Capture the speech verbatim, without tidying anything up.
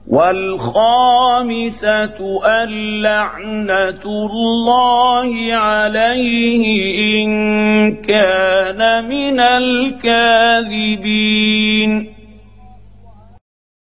والخامسة اللعنة الله عليه إن كان من الكاذبين.